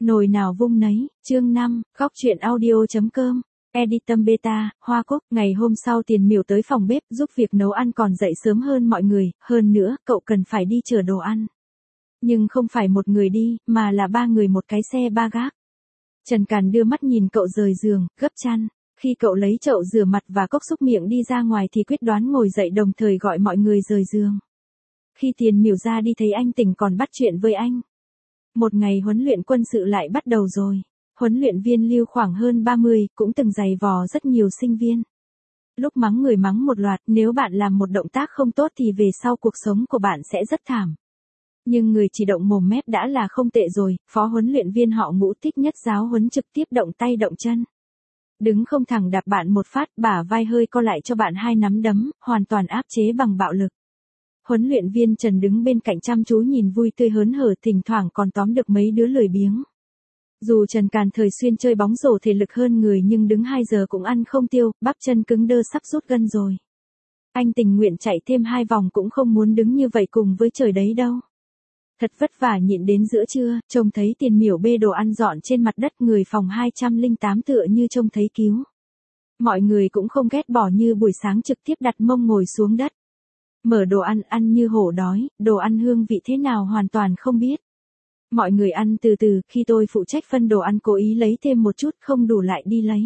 Nồi nào vung nấy, chương 5, góc truyện audio.com, Editum Beta, Hoa Cúc. Ngày hôm sau Tiền Miểu tới phòng bếp giúp việc nấu ăn còn dậy sớm hơn mọi người, hơn nữa, cậu cần phải đi chở đồ ăn. Nhưng không phải một người đi, mà là 3 người một cái xe ba gác. Trần Càn đưa mắt nhìn cậu rời giường, gấp chăn. Khi cậu lấy chậu rửa mặt và cốc xúc miệng đi ra ngoài thì quyết đoán ngồi dậy đồng thời gọi mọi người rời giường. Khi Tiền Miểu ra đi thấy anh tỉnh còn bắt chuyện với anh. Một ngày huấn luyện quân sự lại bắt đầu rồi. Huấn luyện viên Lưu khoảng hơn 30, cũng từng giày vò rất nhiều sinh viên. Lúc mắng người mắng một loạt, nếu bạn làm một động tác không tốt thì về sau cuộc sống của bạn sẽ rất thảm. Nhưng người chỉ động mồm mép đã là không tệ rồi, phó huấn luyện viên họ Ngũ thích nhất giáo huấn trực tiếp động tay động chân. Đứng không thẳng đạp bạn một phát, bả vai hơi co lại cho bạn 2 nắm đấm, hoàn toàn áp chế bằng bạo lực. Huấn luyện viên Trần đứng bên cạnh chăm chú nhìn vui tươi hớn hở, thỉnh thoảng còn tóm được mấy đứa lười biếng. Dù Trần Càn thời xuyên chơi bóng rổ thể lực hơn người nhưng đứng 2 giờ cũng ăn không tiêu, bắp chân cứng đơ sắp rút gân rồi. Anh tình nguyện chạy thêm 2 vòng cũng không muốn đứng như vậy cùng với trời đấy đâu. Thật vất vả nhịn đến giữa trưa, trông thấy Tiền Miểu bê đồ ăn dọn trên mặt đất, người phòng 208 tựa như trông thấy cứu. Mọi người cũng không ghét bỏ như buổi sáng trực tiếp đặt mông ngồi xuống đất. Mở đồ ăn, ăn như hổ đói, đồ ăn hương vị thế nào hoàn toàn không biết. Mọi người ăn từ từ, khi tôi phụ trách phân đồ ăn cố ý lấy thêm một chút, không đủ lại đi lấy.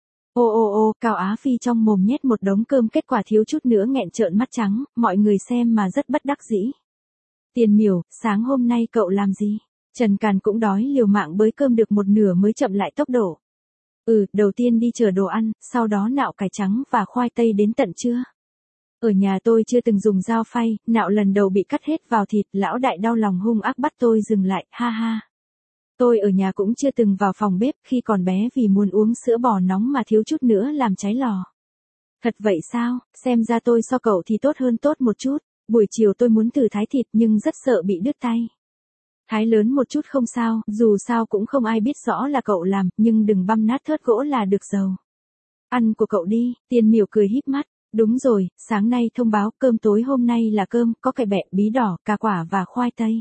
Ô, Cao Á Phi trong mồm nhét một đống cơm, kết quả thiếu chút nữa nghẹn trợn mắt trắng, mọi người xem mà rất bất đắc dĩ. Tiền Miểu, sáng hôm nay cậu làm gì? Trần Càn cũng đói liều mạng bới cơm được một nửa mới chậm lại tốc độ. Đầu tiên đi chở đồ ăn, sau đó nạo cải trắng và khoai tây đến tận trưa. Ở nhà tôi chưa từng dùng dao phay, nạo lần đầu bị cắt hết vào thịt, lão đại đau lòng hung ác bắt tôi dừng lại, ha ha. Tôi ở nhà cũng chưa từng vào phòng bếp khi còn bé vì muốn uống sữa bò nóng mà thiếu chút nữa làm cháy lò. Thật vậy sao, xem ra tôi so cậu thì tốt hơn tốt một chút. Buổi chiều tôi muốn thử thái thịt nhưng rất sợ bị đứt tay. Thái lớn một chút không sao, dù sao cũng không ai biết rõ là cậu làm, nhưng đừng băm nát thớt gỗ là được dầu. Ăn của cậu đi, Tiền Miểu cười híp mắt. Đúng rồi, sáng nay thông báo cơm tối hôm nay là cơm, có cải bẹ, bí đỏ, cà quả và khoai tây.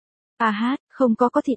Không có thịt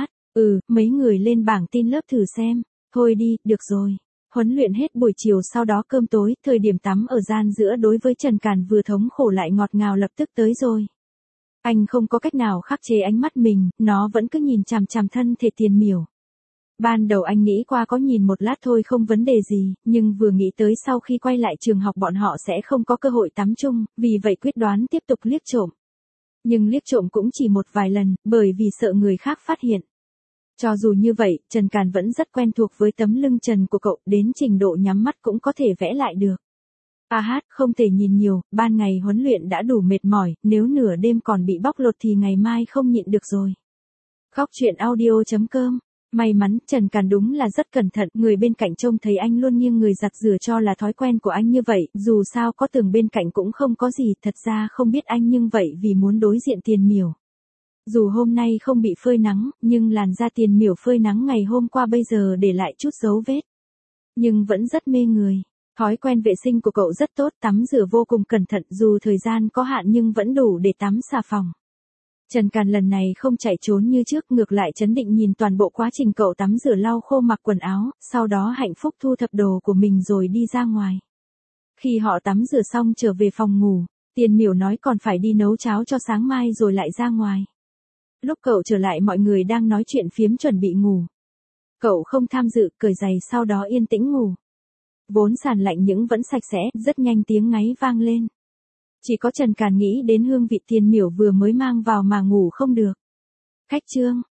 mấy người lên bảng tin lớp thử xem. Thôi đi, được rồi. Huấn luyện hết buổi chiều sau đó cơm tối, thời điểm tắm ở gian giữa đối với Trần Càn vừa thống khổ lại ngọt ngào lập tức tới rồi. Anh không có cách nào khắc chế ánh mắt mình, nó vẫn cứ nhìn chằm chằm thân thể Tiền Miểu. Ban đầu anh nghĩ qua có nhìn một lát thôi không vấn đề gì, nhưng vừa nghĩ tới sau khi quay lại trường học bọn họ sẽ không có cơ hội tắm chung, vì vậy quyết đoán tiếp tục liếc trộm. Nhưng liếc trộm cũng chỉ một vài lần, bởi vì sợ người khác phát hiện. Cho dù như vậy, Trần Càn vẫn rất quen thuộc với tấm lưng trần của cậu, đến trình độ nhắm mắt cũng có thể vẽ lại được. Không thể nhìn nhiều, ban ngày huấn luyện đã đủ mệt mỏi, nếu nửa đêm còn bị bóc lột thì ngày mai không nhịn được rồi. Góc truyện audio.com. May mắn, Trần Càn đúng là rất cẩn thận, người bên cạnh trông thấy anh luôn nghiêng người giặt rửa cho là thói quen của anh như vậy, dù sao có tường bên cạnh cũng không có gì, thật ra không biết anh nhưng vậy vì muốn đối diện Tiền Miểu. Dù hôm nay không bị phơi nắng, nhưng làn da Tiền Miểu phơi nắng ngày hôm qua bây giờ để lại chút dấu vết. Nhưng vẫn rất mê người. Thói quen vệ sinh của cậu rất tốt, tắm rửa vô cùng cẩn thận, dù thời gian có hạn nhưng vẫn đủ để tắm xà phòng. Trần Càn lần này không chạy trốn như trước, ngược lại trấn định nhìn toàn bộ quá trình cậu tắm rửa lau khô mặc quần áo, sau đó hạnh phúc thu thập đồ của mình rồi đi ra ngoài. Khi họ tắm rửa xong trở về phòng ngủ, Tiền Miểu nói còn phải đi nấu cháo cho sáng mai rồi lại ra ngoài. Lúc cậu trở lại mọi người đang nói chuyện phiếm chuẩn bị ngủ. Cậu không tham dự, cởi giày sau đó yên tĩnh ngủ. Vốn sàn lạnh nhưng vẫn sạch sẽ, rất nhanh tiếng ngáy vang lên. Chỉ có Trần Càn nghĩ đến hương vị Tiền Miểu vừa mới mang vào mà ngủ không được. Khách trương,